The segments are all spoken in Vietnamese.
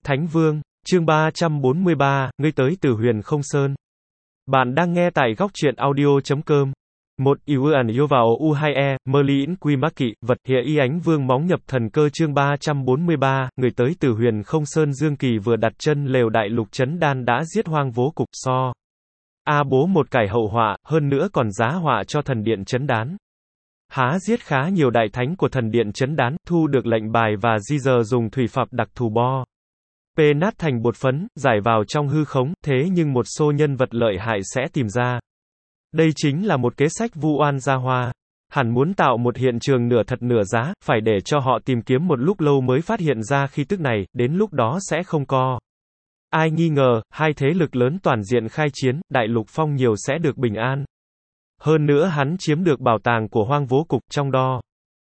Thánh Vương, chương 343, ngươi tới từ Huyền Không Sơn. Bạn đang nghe tại góc truyện audio.com. Một Yuan yêu vào U2E, Merlin Quy Mắc Kỵ, vật hệ y ánh vương móng nhập thần cơ chương 343, người tới từ Huyền Không Sơn Dương Kỳ vừa đặt chân lều đại lục chấn đan đã giết hoang vô cục so. Bố một cải hậu họa, hơn nữa còn giá họa cho thần điện chấn đán. Há giết khá nhiều đại thánh của thần điện chấn đán, thu được lệnh bài và di giờ dùng thủy phạp đặc thù bo. Nát thành bột phấn, giải vào trong hư khống, thế nhưng một số nhân vật lợi hại sẽ tìm ra. Đây chính là một kế sách vu oan gia hoa. Hẳn muốn tạo một hiện trường nửa thật nửa giá, phải để cho họ tìm kiếm một lúc lâu mới phát hiện ra khi tức này, đến lúc đó sẽ không co. Ai nghi ngờ, hai thế lực lớn toàn diện khai chiến, đại lục phong nhiều sẽ được bình an. Hơn nữa hắn chiếm được bảo tàng của hoang vô cục, trong đó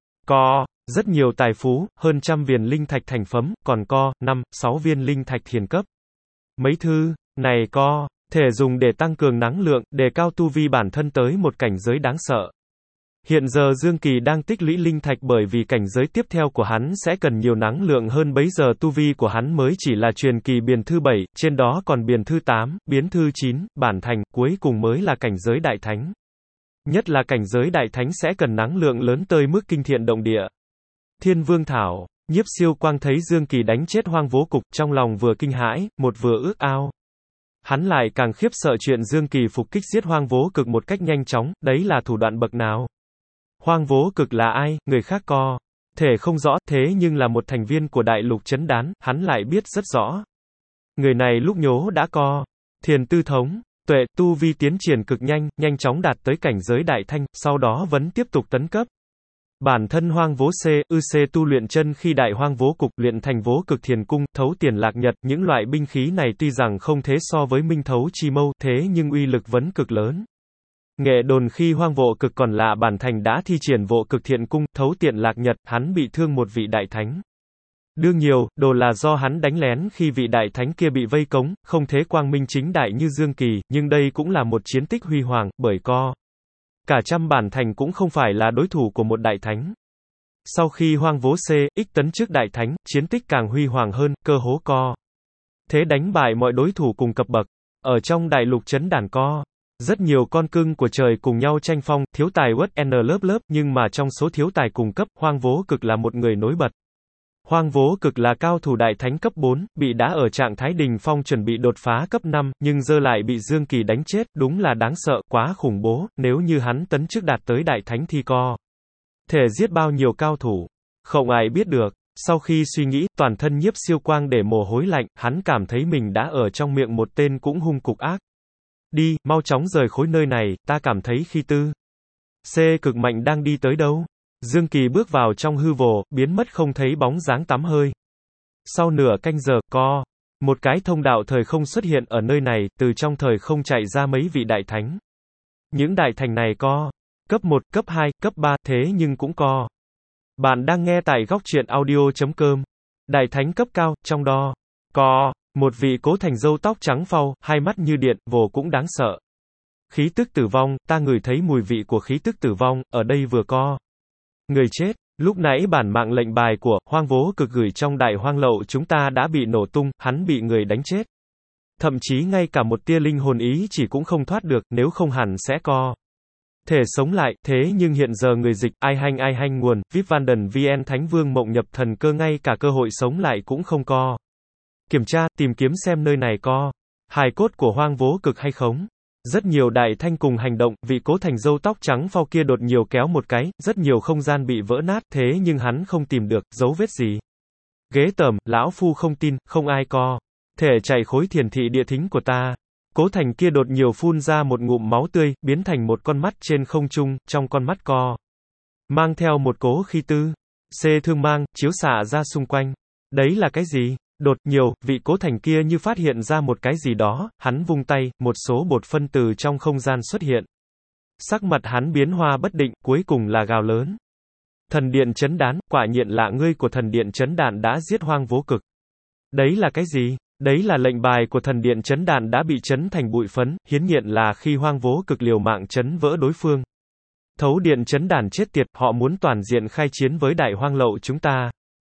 có rất nhiều tài phú, hơn 100 viên linh thạch thành phẩm, còn có 5-6 viên linh thạch thiền cấp. Mấy thứ này có thể dùng để tăng cường năng lượng, đề cao tu vi bản thân tới một cảnh giới đáng sợ. Hiện giờ Dương Kỳ đang tích lũy linh thạch bởi vì cảnh giới tiếp theo của hắn sẽ cần nhiều năng lượng hơn, bấy giờ tu vi của hắn mới chỉ là truyền kỳ biên thứ 7, trên đó còn biên thứ 8, biến thứ 9, bản thành, cuối cùng mới là cảnh giới đại thánh. Nhất là cảnh giới đại thánh sẽ cần năng lượng lớn tới mức kinh thiên động địa. Thiên Vương Thảo, Nhiếp Siêu Quang thấy Dương Kỳ đánh chết hoang vô cục, trong lòng vừa kinh hãi, một vừa ước ao. Hắn lại càng khiếp sợ chuyện Dương Kỳ phục kích giết hoang vô cực một cách nhanh chóng, đấy là thủ đoạn bậc nào? Hoang vô cực là ai, người khác co thể không rõ, thế nhưng là một thành viên của đại lục chấn đán, hắn lại biết rất rõ. Người này lúc nhố đã co thiền tư thống, tuệ, tu vi tiến triển cực nhanh, nhanh chóng đạt tới cảnh giới đại thanh, sau đó vẫn tiếp tục tấn cấp. Bản thân hoang vô C tu luyện chân khi đại hoang vô cục, luyện thành vô cực thiền cung, thấu tiền lạc nhật, những loại binh khí này tuy rằng không thế so với minh thấu chi mâu, thế nhưng uy lực vẫn cực lớn. Nghệ đồn khi hoang vô cực còn là bản thành đã thi triển vô cực thiện cung, thấu tiện lạc nhật, hắn bị thương một vị đại thánh. Đương nhiều, đồ là do hắn đánh lén khi vị đại thánh kia bị vây cống, không thế quang minh chính đại như Dương Kỳ, nhưng đây cũng là một chiến tích huy hoàng, bởi cả trăm bản thành cũng không phải là đối thủ của một đại thánh. Sau khi hoang vô X tấn trước đại thánh, chiến tích càng huy hoàng hơn, cơ hố thế đánh bại mọi đối thủ cùng cấp bậc. Ở trong đại lục chấn đàn rất nhiều con cưng của trời cùng nhau tranh phong, thiếu tài uất n lớp, nhưng mà trong số thiếu tài cùng cấp, hoang vô cực là một người nổi bật. Hoang vô cực là cao thủ đại thánh cấp 4, bị đã ở trạng thái đỉnh phong chuẩn bị đột phá cấp 5, nhưng giờ lại bị Dương Kỳ đánh chết, đúng là đáng sợ, quá khủng bố, nếu như hắn tấn trước đạt tới đại thánh thì thể giết bao nhiêu cao thủ, không ai biết được. Sau khi suy nghĩ, toàn thân Nhiếp Siêu Quang để mồ hôi lạnh, hắn cảm thấy mình đã ở trong miệng một tên cũng hung cục ác. Đi, mau chóng rời khối nơi này, ta cảm thấy khi tư cực mạnh đang đi tới đâu. Dương Kỳ bước vào trong hư vô, biến mất không thấy bóng dáng tăm hơi. Sau nửa canh giờ, một cái thông đạo thời không xuất hiện ở nơi này, từ trong thời không chạy ra mấy vị đại thánh. Những đại thành này cấp 1, cấp 2, cấp 3, thế nhưng cũng Bạn đang nghe tại góc truyện audio.com. Đại thánh cấp cao, trong đó một vị cố thành râu tóc trắng phau, hai mắt như điện, vô cũng đáng sợ. Khí tức tử vong, ta ngửi thấy mùi vị của khí tức tử vong, ở đây vừa người chết. Lúc nãy bản mạng lệnh bài của hoang vô cực gửi trong đại hoang lậu chúng ta đã bị nổ tung, hắn bị người đánh chết. Thậm chí ngay cả một tia linh hồn ý chỉ cũng không thoát được, nếu không hẳn sẽ thể sống lại, thế nhưng hiện giờ người dịch, ai hanh nguồn, Vipvanden VN Thánh Vương mộng nhập thần cơ ngay cả cơ hội sống lại cũng không Kiểm tra, tìm kiếm xem nơi này hài cốt của hoang vô cực hay không. Rất nhiều đại thanh cùng hành động, vị cố thành râu tóc trắng phau kia đột nhiều kéo một cái, rất nhiều không gian bị vỡ nát, thế nhưng hắn không tìm được dấu vết gì. Ghê tởm, lão phu không tin, không ai thể chạy khối thiền thị địa thính của ta. Cố thành kia đột nhiều phun ra một ngụm máu tươi, biến thành một con mắt trên không trung, trong con mắt mang theo một cố khí tư thương mang, chiếu xạ ra xung quanh. Đấy là cái gì? Đột nhiều, vị cố thành kia như phát hiện ra một cái gì đó, hắn vung tay, một số bột phân từ trong không gian xuất hiện. Sắc mặt hắn biến hoa bất định, cuối cùng là gào lớn. Thần điện chấn đán, quả nhiên là ngươi của thần điện chấn đạn đã giết hoang vô cực. Đấy là cái gì? Đấy là lệnh bài của thần điện chấn đạn đã bị chấn thành bụi phấn, hiến nhiên là khi hoang vô cực liều mạng chấn vỡ đối phương. Thấu điện chấn đàn chết tiệt, họ muốn toàn diện khai chiến với đại hoang lậu chúng ta.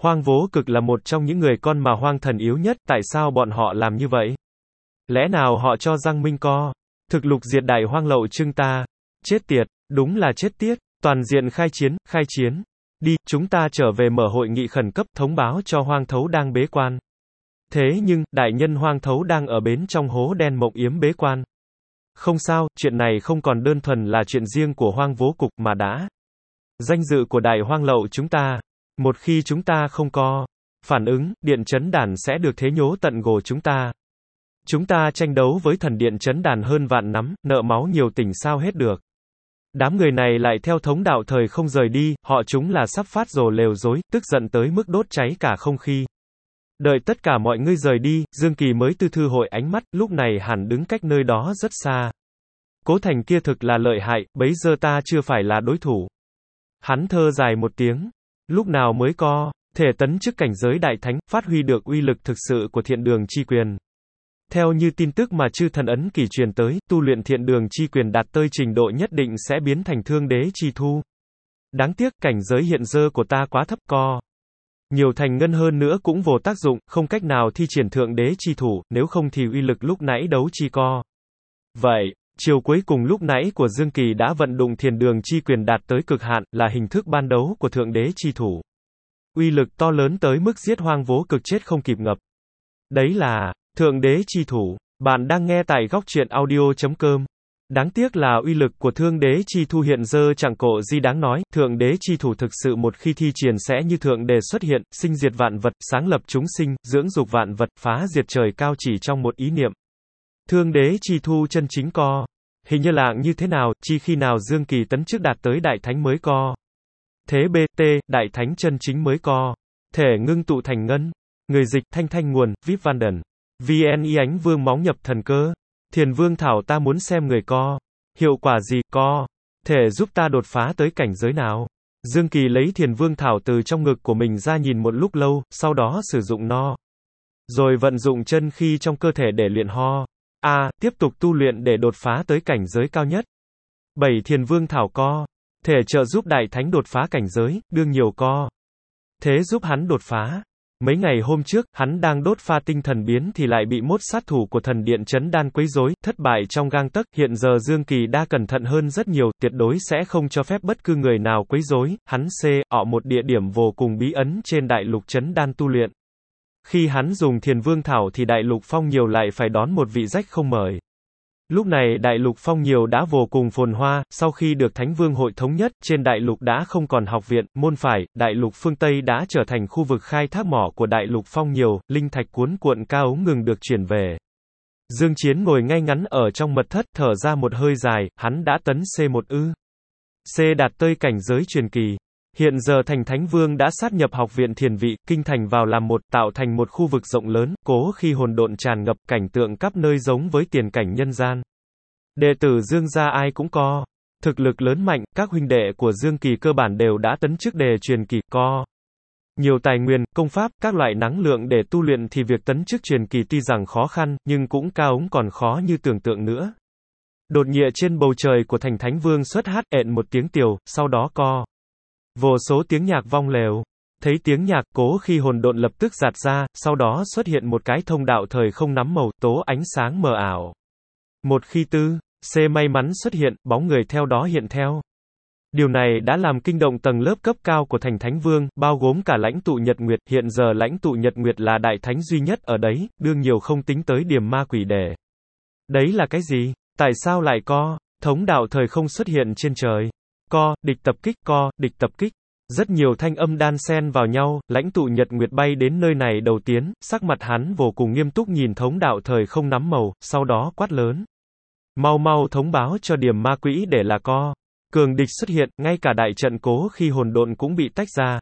Hoang Vô Cực là một trong những người con mà Hoang Thần yếu nhất, tại sao bọn họ làm như vậy? Lẽ nào họ cho Giang Minh Co thực lục diệt Đại Hoang Lậu Trưng ta? Chết tiệt, đúng là chết tiết. Toàn diện khai chiến, khai chiến. Đi, chúng ta trở về mở hội nghị khẩn cấp, thông báo cho Hoang Thấu đang bế quan. Thế nhưng, đại nhân Hoang Thấu đang ở bên trong hố đen Mộng Yếm bế quan. Không sao, chuyện này không còn đơn thuần là chuyện riêng của Hoang Vô Cực mà đã danh dự của Đại Hoang Lậu chúng ta. Một khi chúng ta không có phản ứng, điện chấn đàn sẽ được thế nhố tận gồ chúng ta. Chúng ta tranh đấu với thần điện chấn đàn hơn vạn năm, nợ máu nhiều tỉnh sao hết được. Đám người này lại theo thống đạo thời không rời đi, họ chúng là sắp phát rồ lều dối, tức giận tới mức đốt cháy cả không khí. Đợi tất cả mọi người rời đi, Dương Kỳ mới tư thư hội ánh mắt, lúc này hẳn đứng cách nơi đó rất xa. Cố Thành kia thực là lợi hại, bấy giờ ta chưa phải là đối thủ. Hắn thơ dài một tiếng. Lúc nào mới có thể tấn chức cảnh giới đại thánh, phát huy được uy lực thực sự của thiện đường chi quyền. Theo như tin tức mà chư thần ấn kỳ truyền tới, tu luyện thiện đường chi quyền đạt tới trình độ nhất định sẽ biến thành thương đế chi thu. Đáng tiếc, cảnh giới hiện giờ của ta quá thấp co. Nhiều thành ngân hơn nữa cũng vô tác dụng, không cách nào thi triển thượng đế chi thủ, nếu không thì uy lực lúc nãy đấu chi co. Vậy, chiều cuối cùng lúc nãy của Dương Kỳ đã vận dụng thiền đường chi quyền đạt tới cực hạn, là hình thức ban đấu của thượng đế chi thủ. Uy lực to lớn tới mức giết Hoang Vô Cực chết không kịp ngập. Đấy là thượng đế chi thủ. Bạn đang nghe tại góc truyện audio.com. Đáng tiếc là uy lực của thương đế chi thu hiện giờ chẳng cổ gì đáng nói, thượng đế chi thủ thực sự một khi thi triển sẽ như thượng đế xuất hiện, sinh diệt vạn vật, sáng lập chúng sinh, dưỡng dục vạn vật, phá diệt trời cao chỉ trong một ý niệm. Thương đế chi thu chân chính co. Hình như là như thế nào, chi khi nào Dương Kỳ tấn chức đạt tới đại thánh mới co. Thế BT, đại thánh chân chính mới co. Thể ngưng tụ thành ngân. Người dịch Thanh Thanh nguồn, VIP Vanden. VN y ánh vương móng nhập thần cơ. Thiền vương thảo ta muốn xem người co. Hiệu quả gì, co. Thể giúp ta đột phá tới cảnh giới nào. Dương Kỳ lấy thiền vương thảo từ trong ngực của mình ra nhìn một lúc lâu, sau đó sử dụng no. Rồi vận dụng chân khí trong cơ thể để luyện ho. Tiếp tục tu luyện để đột phá tới cảnh giới cao nhất. 7 thiền vương thảo co. Thể trợ giúp đại thánh đột phá cảnh giới, đương nhiều co. Thế giúp hắn đột phá. Mấy ngày hôm trước, hắn đang đốt pha tinh thần biến thì lại bị mốt sát thủ của thần điện chấn đan quấy rối, thất bại trong gang tấc. Hiện giờ Dương Kỳ đã cẩn thận hơn rất nhiều, tuyệt đối sẽ không cho phép bất cứ người nào quấy rối. Hắn ở một địa điểm vô cùng bí ẩn trên đại lục chấn đan tu luyện. Khi hắn dùng thiền vương thảo thì đại lục phong nhiều lại phải đón một vị khách không mời. Lúc này đại lục phong nhiều đã vô cùng phồn hoa, sau khi được Thánh Vương hội thống nhất, trên đại lục đã không còn học viện, môn phái, đại lục phương Tây đã trở thành khu vực khai thác mỏ của đại lục phong nhiều, linh thạch cuốn cuộn cao ống ngừng được chuyển về. Dương Chiến ngồi ngay ngắn ở trong mật thất, thở ra một hơi dài, hắn đã tấn C1 ư. C đạt tới cảnh giới truyền kỳ. Hiện giờ thành Thánh Vương đã sát nhập học viện thiền vị, kinh thành vào làm một, tạo thành một khu vực rộng lớn, cố khi hồn độn tràn ngập, cảnh tượng khắp nơi giống với tiền cảnh nhân gian. Đệ tử Dương gia ai cũng có thực lực lớn mạnh, các huynh đệ của Dương Kỳ cơ bản đều đã tấn chức đề truyền kỳ, có nhiều tài nguyên, công pháp, các loại năng lượng để tu luyện thì việc tấn chức truyền kỳ tuy rằng khó khăn, nhưng cũng cao ống còn khó như tưởng tượng nữa. Đột nhịa trên bầu trời của thành Thánh Vương xuất hát ẹn một tiếng tiều, sau đó co. Vô số tiếng nhạc vong lều. Thấy tiếng nhạc, cố khi hồn độn lập tức giạt ra, sau đó xuất hiện một cái thông đạo thời không nắm màu, tố ánh sáng mờ ảo. Một khi C may mắn xuất hiện, bóng người theo đó hiện theo. Điều này đã làm kinh động tầng lớp cấp cao của thành Thánh Vương, bao gồm cả lãnh tụ Nhật Nguyệt, hiện giờ lãnh tụ Nhật Nguyệt là đại thánh duy nhất ở đấy, đương nhiều không tính tới điểm ma quỷ đề. Đấy là cái gì? Tại sao lại có thống đạo thời không xuất hiện trên trời? Địch tập kích, địch tập kích. Rất nhiều thanh âm đan xen vào nhau, lãnh tụ Nhật Nguyệt bay đến nơi này đầu tiên, sắc mặt hắn vô cùng nghiêm túc nhìn thống đạo thời không nắm màu, sau đó quát lớn. Mau mau thông báo cho điểm ma quỷ để là cường địch xuất hiện, ngay cả đại trận cố khi hồn độn cũng bị tách ra.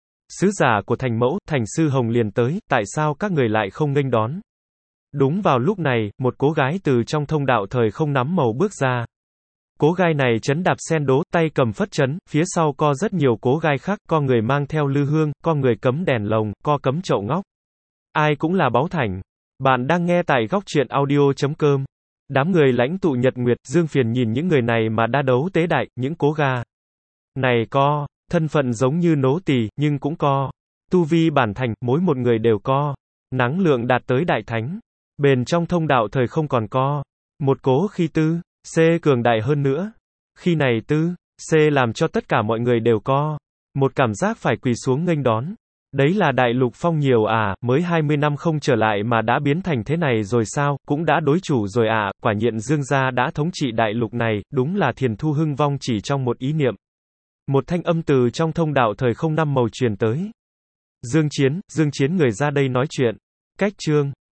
Sứ giả của thành mẫu, thành sư Hồng liền tới, tại sao các người lại không nghênh đón? Đúng vào lúc này, một cô gái từ trong thông đạo thời không nắm màu bước ra. Cố gai này chấn đạp sen đố, tay cầm phất trấn, phía sau có rất nhiều cố gai khác, có người mang theo lư hương, có người cấm đèn lồng, có cấm chậu ngóc. Ai cũng là báu thành. Bạn đang nghe tại góc truyện audio.com. Đám người lãnh tụ Nhật Nguyệt, Dương Phiền nhìn những người này mà đa đấu tế đại, những cố ga này có thân phận giống như nố tỳ, nhưng cũng có Tu vi bản thành, mỗi một người đều có. Năng lượng đạt tới đại thánh. Bền trong thông đạo thời không còn co. Một cố khi tư, C cường đại hơn nữa. Khi này tư, C làm cho tất cả mọi người đều co. Một cảm giác phải quỳ xuống nghênh đón. Đấy là Đại Lục Phong nhiều à, mới 20 năm không trở lại mà đã biến thành thế này rồi sao, cũng đã đối chủ rồi à, quả nhiên Dương gia đã thống trị đại lục này, đúng là thiền thu hưng vong chỉ trong một ý niệm. Một thanh âm từ trong thông đạo thời không năm màu truyền tới. Dương Chiến người ra đây nói chuyện. Cách chương.